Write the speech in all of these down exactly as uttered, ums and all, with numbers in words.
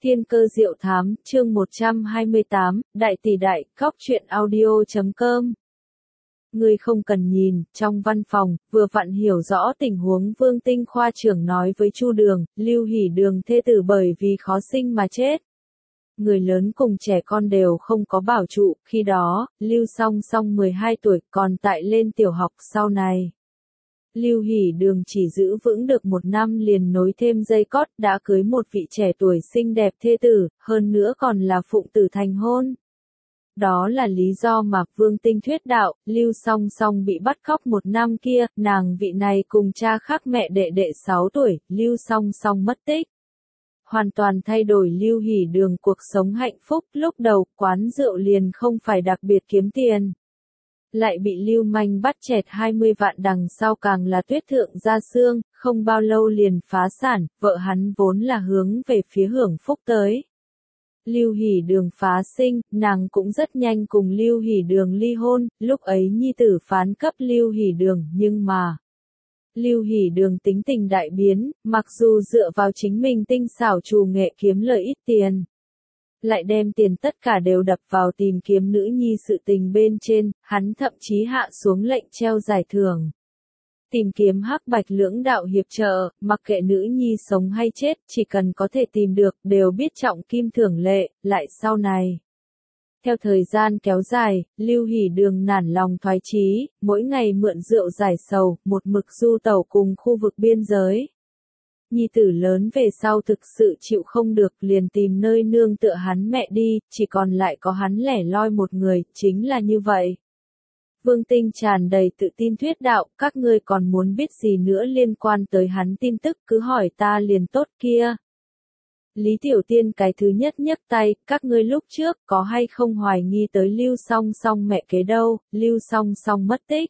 Thiên cơ diệu thám, chương một trăm hai mươi tám, Đại tỷ đại, cóc truyện audio chấm com. Ngươi không cần nhìn, trong văn phòng, vừa vặn hiểu rõ tình huống Vương Tinh khoa trưởng nói với Chu Đường, Lưu Hỷ Đường thê tử bởi vì khó sinh mà chết. Người lớn cùng trẻ con đều không có bảo trụ, khi đó, Lưu Song Song mười hai tuổi còn tại lên tiểu học sau này. Lưu Hỷ Đường chỉ giữ vững được một năm liền nối thêm dây cót đã cưới một vị trẻ tuổi xinh đẹp thê tử, hơn nữa còn là phụng tử thành hôn. Đó là lý do mà Vương Tinh thuyết đạo, Lưu Song Song bị bắt cóc một năm kia, nàng vị này cùng cha khác mẹ đệ đệ sáu tuổi, Lưu Song Song mất tích. Hoàn toàn thay đổi Lưu Hỷ Đường cuộc sống hạnh phúc, lúc đầu quán rượu liền không phải đặc biệt kiếm tiền. Lại bị lưu manh bắt chẹt hai mươi vạn, đằng sau càng là tuyết thượng gia xương, không bao lâu liền phá sản, vợ hắn vốn là hướng về phía hưởng phúc tới. Lưu Hỷ Đường phá sinh, nàng cũng rất nhanh cùng Lưu Hỷ Đường ly hôn, lúc ấy nhi tử phán cấp Lưu Hỷ Đường, nhưng mà Lưu Hỷ Đường tính tình đại biến, mặc dù dựa vào chính mình tinh xảo trù nghệ kiếm lợi ít tiền, lại đem tiền tất cả đều đập vào tìm kiếm nữ nhi sự tình bên trên, hắn thậm chí hạ xuống lệnh treo giải thưởng. Tìm kiếm hắc bạch lưỡng đạo hiệp trợ, mặc kệ nữ nhi sống hay chết, chỉ cần có thể tìm được, đều biết trọng kim thưởng lệ, lại sau này. Theo thời gian kéo dài, Lưu Hỷ Đường nản lòng thoái chí, mỗi ngày mượn rượu giải sầu, một mực du tẩu cùng khu vực biên giới. Nhi tử lớn về sau thực sự chịu không được liền tìm nơi nương tựa hắn mẹ đi, chỉ còn lại có hắn lẻ loi một người, chính là như vậy. Vương Tinh tràn đầy tự tin thuyết đạo, các ngươi còn muốn biết gì nữa liên quan tới hắn tin tức cứ hỏi ta liền tốt kia. Lý Tiểu Tiên cái thứ nhất nhấc tay, các ngươi lúc trước có hay không hoài nghi tới Lưu Song Song mẹ kế đâu, Lưu Song Song mất tích.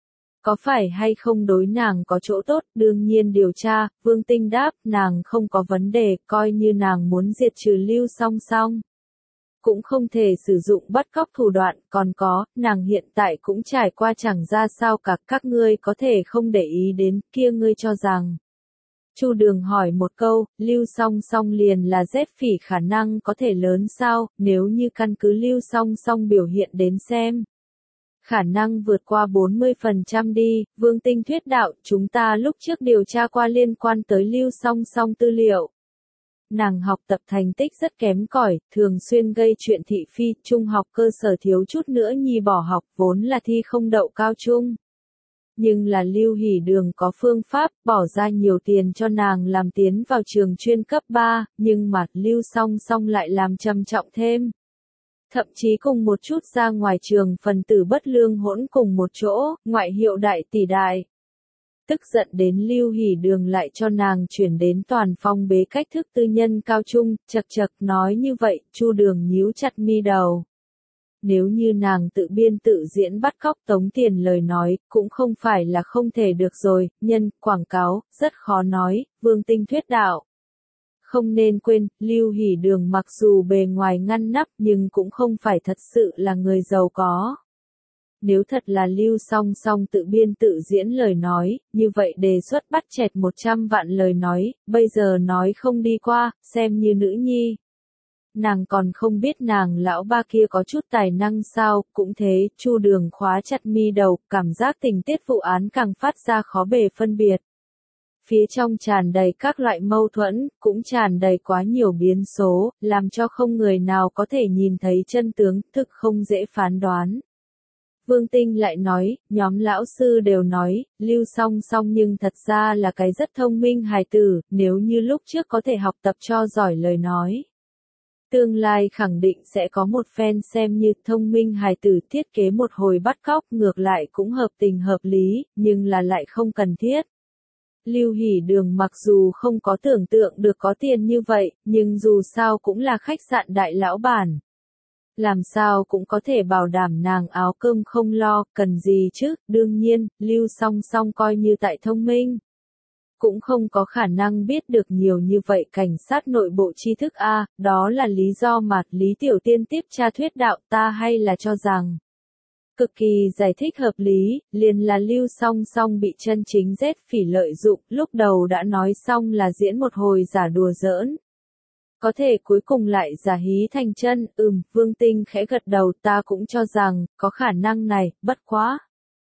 Có phải hay không đối nàng có chỗ tốt, đương nhiên điều tra, Vương Tinh đáp, nàng không có vấn đề, coi như nàng muốn diệt trừ Lưu Song Song. Cũng không thể sử dụng bắt cóc thủ đoạn, còn có, nàng hiện tại cũng trải qua chẳng ra sao cả, các ngươi có thể không để ý đến, kia ngươi cho rằng. Chu Đường hỏi một câu, Lưu Song Song liền là dép phỉ khả năng có thể lớn sao, nếu như căn cứ Lưu Song Song biểu hiện đến xem. Khả năng vượt qua bốn mươi phần trăm đi, Vương Tinh thuyết đạo, chúng ta lúc trước điều tra qua liên quan tới Lưu Song Song tư liệu. Nàng học tập thành tích rất kém cỏi, thường xuyên gây chuyện thị phi, trung học cơ sở thiếu chút nữa nhi bỏ học, vốn là thi không đậu cao trung. Nhưng là Lưu Hỷ Đường có phương pháp, bỏ ra nhiều tiền cho nàng làm tiến vào trường chuyên cấp ba, nhưng mà Lưu Song Song lại làm trầm trọng thêm. Thậm chí cùng một chút ra ngoài trường phần tử bất lương hỗn cùng một chỗ, ngoại hiệu đại tỷ đại. Tức giận đến Lưu Hỷ Đường lại cho nàng chuyển đến toàn phong bế cách thức tư nhân cao trung, chật chật nói như vậy, Chu Đường nhíu chặt mi đầu. Nếu như nàng tự biên tự diễn bắt cóc tống tiền lời nói, cũng không phải là không thể được rồi, nhân, quảng cáo, rất khó nói, Vương Tinh thuyết đạo. Không nên quên, Lưu Hỷ Đường mặc dù bề ngoài ngăn nắp nhưng cũng không phải thật sự là người giàu có. Nếu thật là Lưu Song Song tự biên tự diễn lời nói, như vậy đề xuất bắt chẹt một trăm vạn lời nói, bây giờ nói không đi qua, xem như nữ nhi. Nàng còn không biết nàng lão ba kia có chút tài năng sao, cũng thế, Chu Đường khóa chặt mi đầu, cảm giác tình tiết vụ án càng phát ra khó bề phân biệt. Phía trong tràn đầy các loại mâu thuẫn, cũng tràn đầy quá nhiều biến số, làm cho không người nào có thể nhìn thấy chân tướng, thực không dễ phán đoán. Vương Tinh lại nói, nhóm lão sư đều nói, Lưu Song Song nhưng thật ra là cái rất thông minh hài tử, nếu như lúc trước có thể học tập cho giỏi lời nói. Tương lai khẳng định sẽ có một phen xem như thông minh hài tử thiết kế một hồi bắt cóc, ngược lại cũng hợp tình hợp lý, nhưng là lại không cần thiết. Lưu Hỷ Đường mặc dù không có tưởng tượng được có tiền như vậy, nhưng dù sao cũng là khách sạn đại lão bản. Làm sao cũng có thể bảo đảm nàng áo cơm không lo, cần gì chứ, đương nhiên, Lưu Song Song coi như tại thông minh. Cũng không có khả năng biết được nhiều như vậy cảnh sát nội bộ tri thức a, đó là lý do mà Lý Tiểu Tiên tiếp tra thuyết đạo ta hay là cho rằng. Cực kỳ giải thích hợp lý, liền là Lưu Song Song bị chân chính rét phỉ lợi dụng, lúc đầu đã nói xong là diễn một hồi giả đùa giỡn. Có thể cuối cùng lại giả hí thành chân, ừm, Vương Tinh khẽ gật đầu, ta cũng cho rằng, có khả năng này, bất quá.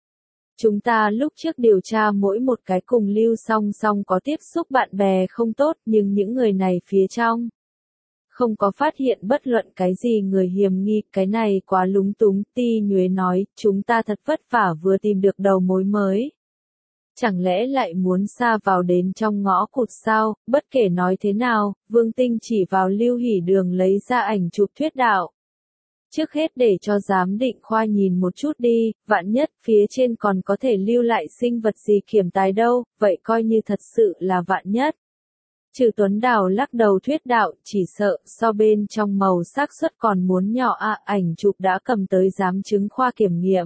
Chúng ta lúc trước điều tra mỗi một cái cùng Lưu Song Song có tiếp xúc bạn bè không tốt, nhưng những người này phía trong không có phát hiện bất luận cái gì người hiểm nghi, cái này quá lúng túng, Ti Nhuế nói, chúng ta thật vất vả vừa tìm được đầu mối mới. Chẳng lẽ lại muốn sa vào đến trong ngõ cụt sao, bất kể nói thế nào, Vương Tinh chỉ vào Lưu Hỷ Đường lấy ra ảnh chụp thuyết đạo. Trước hết để cho giám định khoa nhìn một chút đi, vạn nhất phía trên còn có thể lưu lại sinh vật gì kiểm tài đâu, vậy coi như thật sự là vạn nhất. Trừ Tuấn Đào lắc đầu thuyết đạo, chỉ sợ, so bên trong màu xác suất còn muốn nhỏ à, ảnh chụp đã cầm tới giám chứng khoa kiểm nghiệm.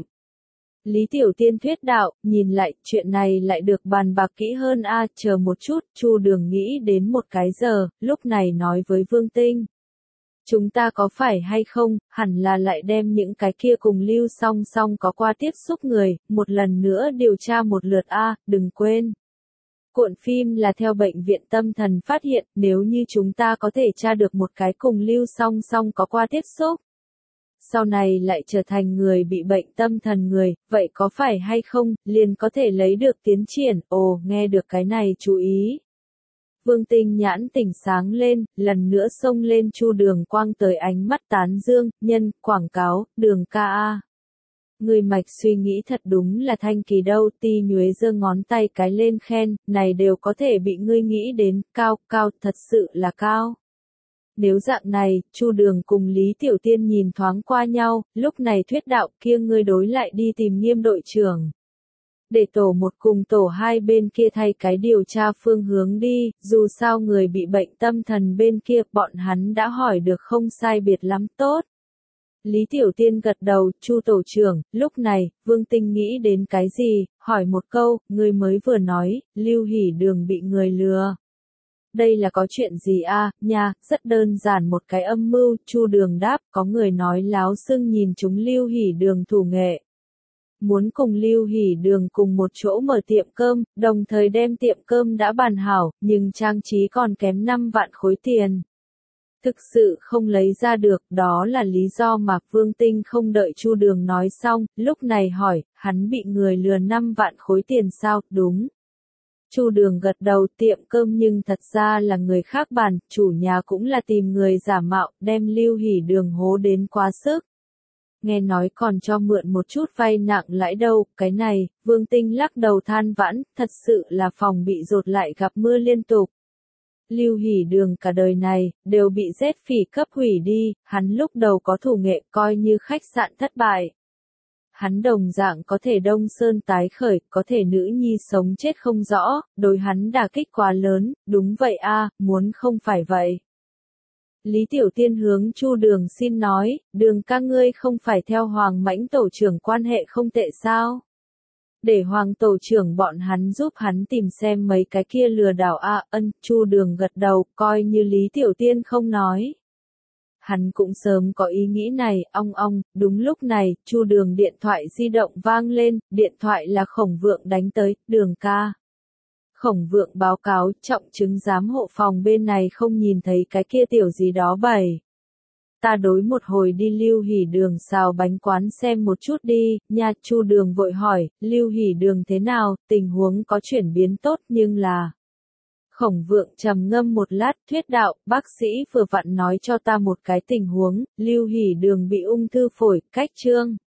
Lý Tiểu Tiên thuyết đạo, nhìn lại, chuyện này lại được bàn bạc kỹ hơn a, à, chờ một chút, Chu Đường nghĩ đến một cái giờ, lúc này nói với Vương Tinh. Chúng ta có phải hay không, hẳn là lại đem những cái kia cùng Lưu Song Song có qua tiếp xúc người, một lần nữa điều tra một lượt a, à, đừng quên. Cuộn phim là theo bệnh viện tâm thần phát hiện, nếu như chúng ta có thể tra được một cái cùng Lưu Song Song có qua tiếp xúc. Sau này lại trở thành người bị bệnh tâm thần người, vậy có phải hay không, liền có thể lấy được tiến triển, ồ, nghe được cái này chú ý. Vương Tinh nhãn tỉnh sáng lên, lần nữa xông lên Chu Đường quang tới ánh mắt tán dương, nhân, quảng cáo, Đường ca a. Người mạch suy nghĩ thật đúng là thanh kỳ đâu, Ti Nhuế giơ ngón tay cái lên khen, này đều có thể bị ngươi nghĩ đến, cao, cao, thật sự là cao. Nếu dạng này, Chu Đường cùng Lý Tiểu Tiên nhìn thoáng qua nhau, lúc này thuyết đạo kia ngươi đối lại đi tìm Nghiêm đội trưởng. Để tổ một cùng tổ hai bên kia thay cái điều tra phương hướng đi, dù sao người bị bệnh tâm thần bên kia, bọn hắn đã hỏi được không sai biệt lắm tốt. Lý Tiểu Tiên gật đầu, Chu tổ trưởng, lúc này, Vương Tinh nghĩ đến cái gì, hỏi một câu, người mới vừa nói, Lưu Hỷ Đường bị người lừa. Đây là có chuyện gì a, à, nha, rất đơn giản một cái âm mưu, Chu Đường đáp, có người nói láo xưng nhìn chúng Lưu Hỷ Đường thủ nghệ. Muốn cùng Lưu Hỷ Đường cùng một chỗ mở tiệm cơm, đồng thời đem tiệm cơm đã bàn hảo, nhưng trang trí còn kém năm vạn khối tiền. Thực sự không lấy ra được, đó là lý do mà Vương Tinh không đợi Chu Đường nói xong, lúc này hỏi, hắn bị người lừa năm vạn khối tiền sao, đúng. Chu Đường gật đầu, tiệm cơm nhưng thật ra là người khác bàn, chủ nhà cũng là tìm người giả mạo, đem Lưu Hỷ Đường hố đến quá sức. Nghe nói còn cho mượn một chút vay nặng lãi đâu, cái này, Vương Tinh lắc đầu than vãn, thật sự là phòng bị dột lại gặp mưa liên tục. Lưu Hỷ Đường cả đời này, đều bị rét phỉ cấp hủy đi, hắn lúc đầu có thủ nghệ coi như khách sạn thất bại. Hắn đồng dạng có thể đông sơn tái khởi, có thể nữ nhi sống chết không rõ, đối hắn đả kích quá lớn, đúng vậy a, muốn không phải vậy. Lý Tiểu Tiên hướng Chu Đường xin nói, Đường ca ngươi không phải theo Hoàng Mãnh tổ trưởng quan hệ không tệ sao? Để Hoàng tổ trưởng bọn hắn giúp hắn tìm xem mấy cái kia lừa đảo a, à, ân, Chu Đường gật đầu, coi như Lý Tiểu Tiên không nói. Hắn cũng sớm có ý nghĩ này, ong ong, đúng lúc này, Chu Đường điện thoại di động vang lên, điện thoại là Khổng Vượng đánh tới, Đường ca. Khổng Vượng báo cáo, trọng chứng giám hộ phòng bên này không nhìn thấy cái kia tiểu gì đó bày. Ta đối một hồi đi Lưu Hỷ Đường xào bánh quán xem một chút đi, nha. Chu Đường vội hỏi, Lưu Hỷ Đường thế nào, tình huống có chuyển biến tốt nhưng là... Khổng Vượng trầm ngâm một lát, thuyết đạo, bác sĩ vừa vặn nói cho ta một cái tình huống, Lưu Hỷ Đường bị ung thư phổi, cách chương.